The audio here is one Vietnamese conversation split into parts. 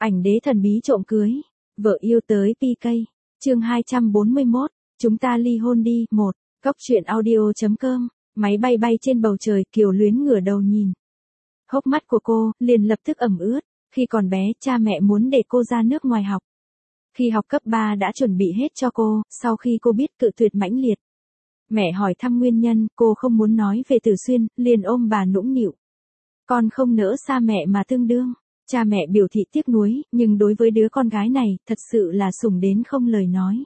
Ảnh đế thần bí trộm cưới. Vợ yêu tới PK. Chương 241. Chúng ta ly hôn đi. 1. Góc truyện audio.com. Máy bay bay trên bầu trời, Kiều Luyến ngửa đầu nhìn. Hốc mắt của cô liền lập tức ẩm ướt. Khi còn bé, cha mẹ muốn để cô ra nước ngoài học. Khi học cấp 3 đã chuẩn bị hết cho cô, sau khi cô biết cự tuyệt mãnh liệt. Mẹ hỏi thăm nguyên nhân, cô không muốn nói về Tử Xuyên, liền ôm bà nũng nịu. Con không nỡ xa mẹ mà tương đương. Cha mẹ biểu thị tiếc nuối, nhưng đối với đứa con gái này, thật sự là sủng đến không lời nói.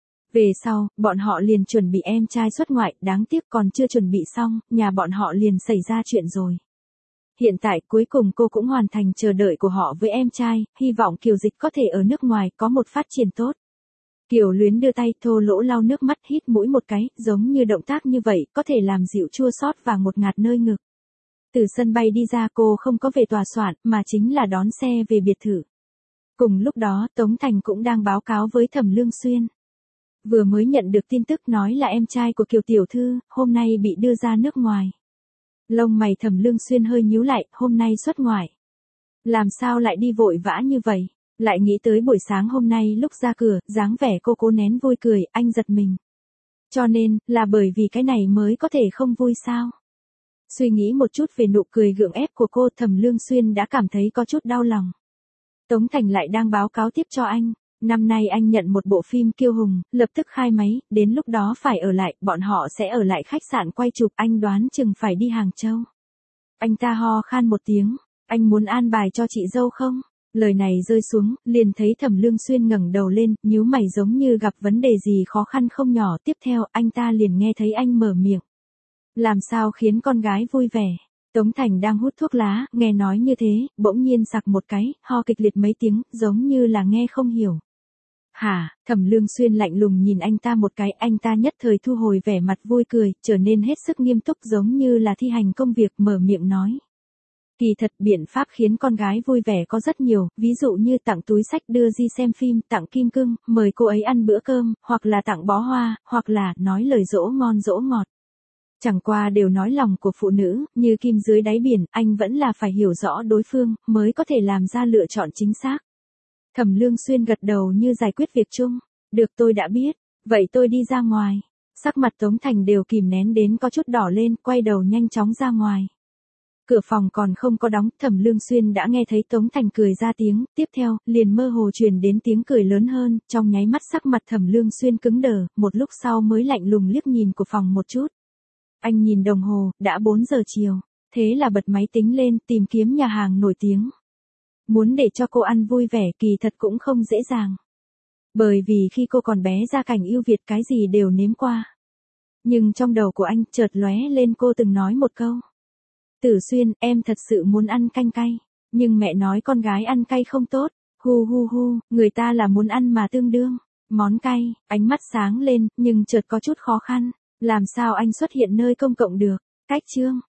Về sau, bọn họ liền chuẩn bị em trai xuất ngoại, đáng tiếc còn chưa chuẩn bị xong, nhà bọn họ liền xảy ra chuyện rồi. Hiện tại cuối cùng cô cũng hoàn thành chờ đợi của họ với em trai, hy vọng Kiều Dịch có thể ở nước ngoài có một phát triển tốt. Kiều Luyến đưa tay thô lỗ lau nước mắt, hít mũi một cái, giống như động tác như vậy có thể làm dịu chua xót và ngột ngạt nơi ngực. Từ sân bay đi ra, cô không có về tòa soạn, mà chính là đón xe về biệt thự. Cùng lúc đó, Tống Thành cũng đang báo cáo với Thẩm Lương Xuyên. Vừa mới nhận được tin tức nói là em trai của Kiều tiểu thư, hôm nay bị đưa ra nước ngoài. Lông mày Thẩm Lương Xuyên hơi nhíu lại, hôm nay xuất ngoại. Làm sao lại đi vội vã như vậy? Lại nghĩ tới buổi sáng hôm nay lúc ra cửa, dáng vẻ cô cố nén vui cười, anh giật mình. Cho nên, là bởi vì cái này mới có thể không vui sao? Suy nghĩ một chút về nụ cười gượng ép của cô, Thẩm Lương Xuyên đã cảm thấy có chút đau lòng. Tống Thành lại đang báo cáo tiếp cho anh. Năm nay anh nhận một bộ phim Kiêu Hùng, lập tức khai máy, đến lúc đó phải ở lại, bọn họ sẽ ở lại khách sạn quay chụp, anh đoán chừng phải đi Hàng Châu. Anh ta ho khan một tiếng, anh muốn an bài cho chị dâu không? Lời này rơi xuống, liền thấy Thẩm Lương Xuyên ngẩng đầu lên, nhíu mày giống như gặp vấn đề gì khó khăn không nhỏ, tiếp theo anh ta liền nghe thấy anh mở miệng. Làm sao khiến con gái vui vẻ? Tống Thành đang hút thuốc lá, nghe nói như thế, bỗng nhiên sặc một cái, ho kịch liệt mấy tiếng, giống như là nghe không hiểu. Hả? Thẩm Lương Xuyên lạnh lùng nhìn anh ta một cái, anh ta nhất thời thu hồi vẻ mặt vui cười, trở nên hết sức nghiêm túc giống như là thi hành công việc, mở miệng nói. Kỳ thật biện pháp khiến con gái vui vẻ có rất nhiều, ví dụ như tặng túi sách đưa đi xem phim, tặng kim cương, mời cô ấy ăn bữa cơm, hoặc là tặng bó hoa, hoặc là nói lời dỗ ngon dỗ ngọt. Chẳng qua đều nói lòng của phụ nữ, như kim dưới đáy biển, anh vẫn là phải hiểu rõ đối phương, mới có thể làm ra lựa chọn chính xác. Thẩm Lương Xuyên gật đầu như giải quyết việc chung. Được, tôi đã biết, vậy tôi đi ra ngoài. Sắc mặt Tống Thành đều kìm nén đến có chút đỏ lên, quay đầu nhanh chóng ra ngoài. Cửa phòng còn không có đóng, Thẩm Lương Xuyên đã nghe thấy Tống Thành cười ra tiếng, tiếp theo, liền mơ hồ truyền đến tiếng cười lớn hơn, trong nháy mắt sắc mặt Thẩm Lương Xuyên cứng đờ, một lúc sau mới lạnh lùng liếc nhìn của phòng một chút. Anh nhìn đồng hồ, đã 4 giờ chiều, thế là bật máy tính lên, tìm kiếm nhà hàng nổi tiếng. Muốn để cho cô ăn vui vẻ kỳ thật cũng không dễ dàng. Bởi vì khi cô còn bé gia cảnh ưu việt cái gì đều nếm qua. Nhưng trong đầu của anh chợt lóe lên cô từng nói một câu. Tử Xuyên, em thật sự muốn ăn canh cay. Nhưng mẹ nói con gái ăn cay không tốt. Hu hu hu, người ta là muốn ăn mà tương đương. Món cay, ánh mắt sáng lên, nhưng chợt có chút khó khăn. Làm sao anh xuất hiện nơi công cộng được? Cách chương.